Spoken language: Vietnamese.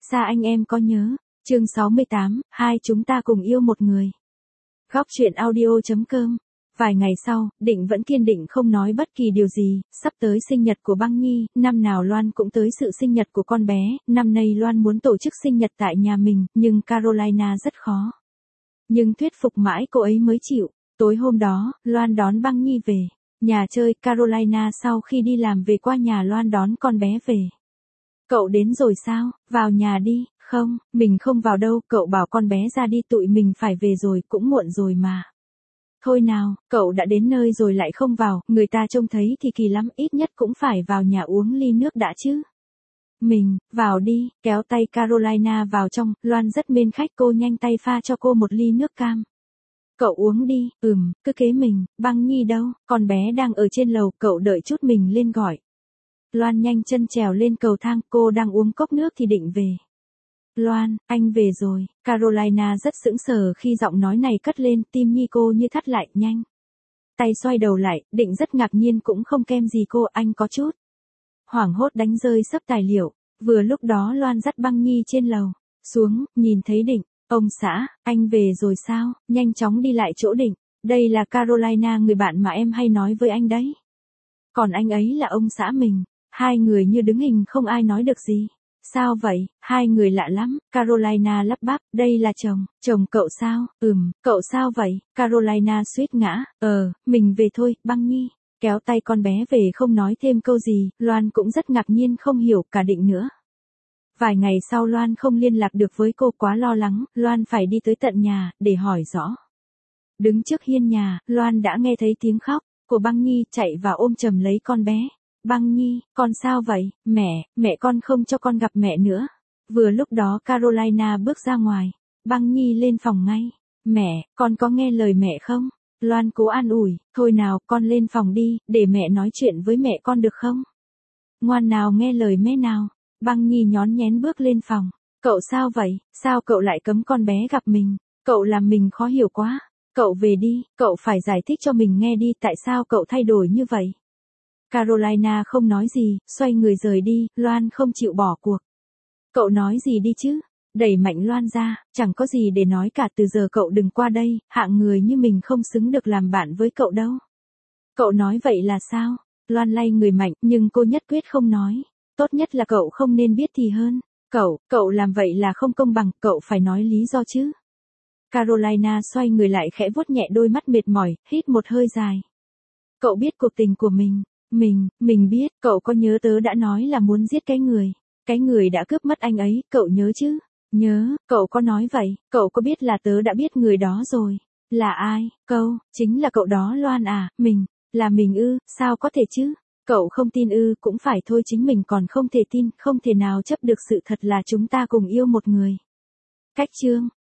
Xa anh em có nhớ. Chương 68, hai chúng ta cùng yêu một người. Góc truyện audio.com. Vài ngày sau, Định vẫn kiên định không nói bất kỳ điều gì, sắp tới sinh nhật của Băng Nhi, năm nào Loan cũng tới sự sinh nhật của con bé, năm nay Loan muốn tổ chức sinh nhật tại nhà mình, nhưng Carolina rất khó. Nhưng thuyết phục mãi cô ấy mới chịu. Tối hôm đó, Loan đón Băng Nhi về. Nhà chơi, Carolina sau khi đi làm về qua nhà Loan đón con bé về. Cậu đến rồi sao, vào nhà đi. Không, mình không vào đâu, cậu bảo con bé ra đi, tụi mình phải về rồi, cũng muộn rồi mà. Thôi nào, cậu đã đến nơi rồi lại không vào, người ta trông thấy thì kỳ lắm, ít nhất cũng phải vào nhà uống ly nước đã chứ. Mình, vào đi, kéo tay Carolina vào trong, Loan rất mến khách, cô nhanh tay pha cho cô một ly nước cam. Cậu uống đi, cứ kế mình, Băng Nhi đâu, con bé đang ở trên lầu, cậu đợi chút mình lên gọi. Loan nhanh chân trèo lên cầu thang, cô đang uống cốc nước thì Định về. Loan, anh về rồi. Carolina rất sững sờ khi giọng nói này cất lên, tim Nhi cô như thắt lại, nhanh. Tay xoay đầu lại, Định rất ngạc nhiên cũng không kém gì cô, anh có chút hoảng hốt đánh rơi sấp tài liệu. Vừa lúc đó Loan dắt Băng Nhi trên lầu xuống, nhìn thấy Định. Ông xã, anh về rồi sao? Nhanh chóng đi lại chỗ Định. Đây là Carolina, người bạn mà em hay nói với anh đấy. Còn anh ấy là ông xã mình. Hai người như đứng hình không ai nói được gì. Sao vậy, hai người lạ lắm, Carolina lắp bắp, đây là chồng cậu sao, cậu sao vậy, Carolina suýt ngã, mình về thôi, Băng Nhi, kéo tay con bé về không nói thêm câu gì, Loan cũng rất ngạc nhiên không hiểu cả Định nữa. Vài ngày sau Loan không liên lạc được với cô, quá lo lắng, Loan phải đi tới tận nhà, để hỏi rõ. Đứng trước hiên nhà, Loan đã nghe thấy tiếng khóc của Băng Nhi, chạy vào ôm chầm lấy con bé. Băng Nhi, con sao vậy? Mẹ con không cho con gặp mẹ nữa. Vừa lúc đó Carolina bước ra ngoài. Băng Nhi lên phòng ngay. Mẹ, con có nghe lời mẹ không? Loan cố an ủi, thôi nào, con lên phòng đi, để mẹ nói chuyện với mẹ con được không? Ngoan nào, nghe lời mẹ nào. Băng Nhi nhón nhén bước lên phòng. Cậu sao vậy? Sao cậu lại cấm con bé gặp mình? Cậu làm mình khó hiểu quá. Cậu về đi, cậu phải giải thích cho mình nghe đi, tại sao cậu thay đổi như vậy? Carolina không nói gì, xoay người rời đi, Loan không chịu bỏ cuộc. Cậu nói gì đi chứ? Đẩy mạnh Loan ra, chẳng có gì để nói cả, từ giờ cậu đừng qua đây, hạng người như mình không xứng được làm bạn với cậu đâu. Cậu nói vậy là sao? Loan lay người mạnh, nhưng cô nhất quyết không nói. Tốt nhất là cậu không nên biết thì hơn. Cậu làm vậy là không công bằng, cậu phải nói lý do chứ. Carolina xoay người lại khẽ vuốt nhẹ đôi mắt mệt mỏi, hít một hơi dài. Cậu biết cuộc tình của mình. Mình biết, cậu có nhớ tớ đã nói là muốn giết cái người đã cướp mất anh ấy, cậu nhớ chứ? Nhớ, cậu có nói vậy, cậu có biết là tớ đã biết người đó rồi. Là ai? Chính là cậu đó Loan à, là mình ư, sao có thể chứ? Cậu không tin ư, cũng phải thôi, chính mình còn không thể tin, không thể nào chấp được sự thật là chúng ta cùng yêu một người. Cách chương.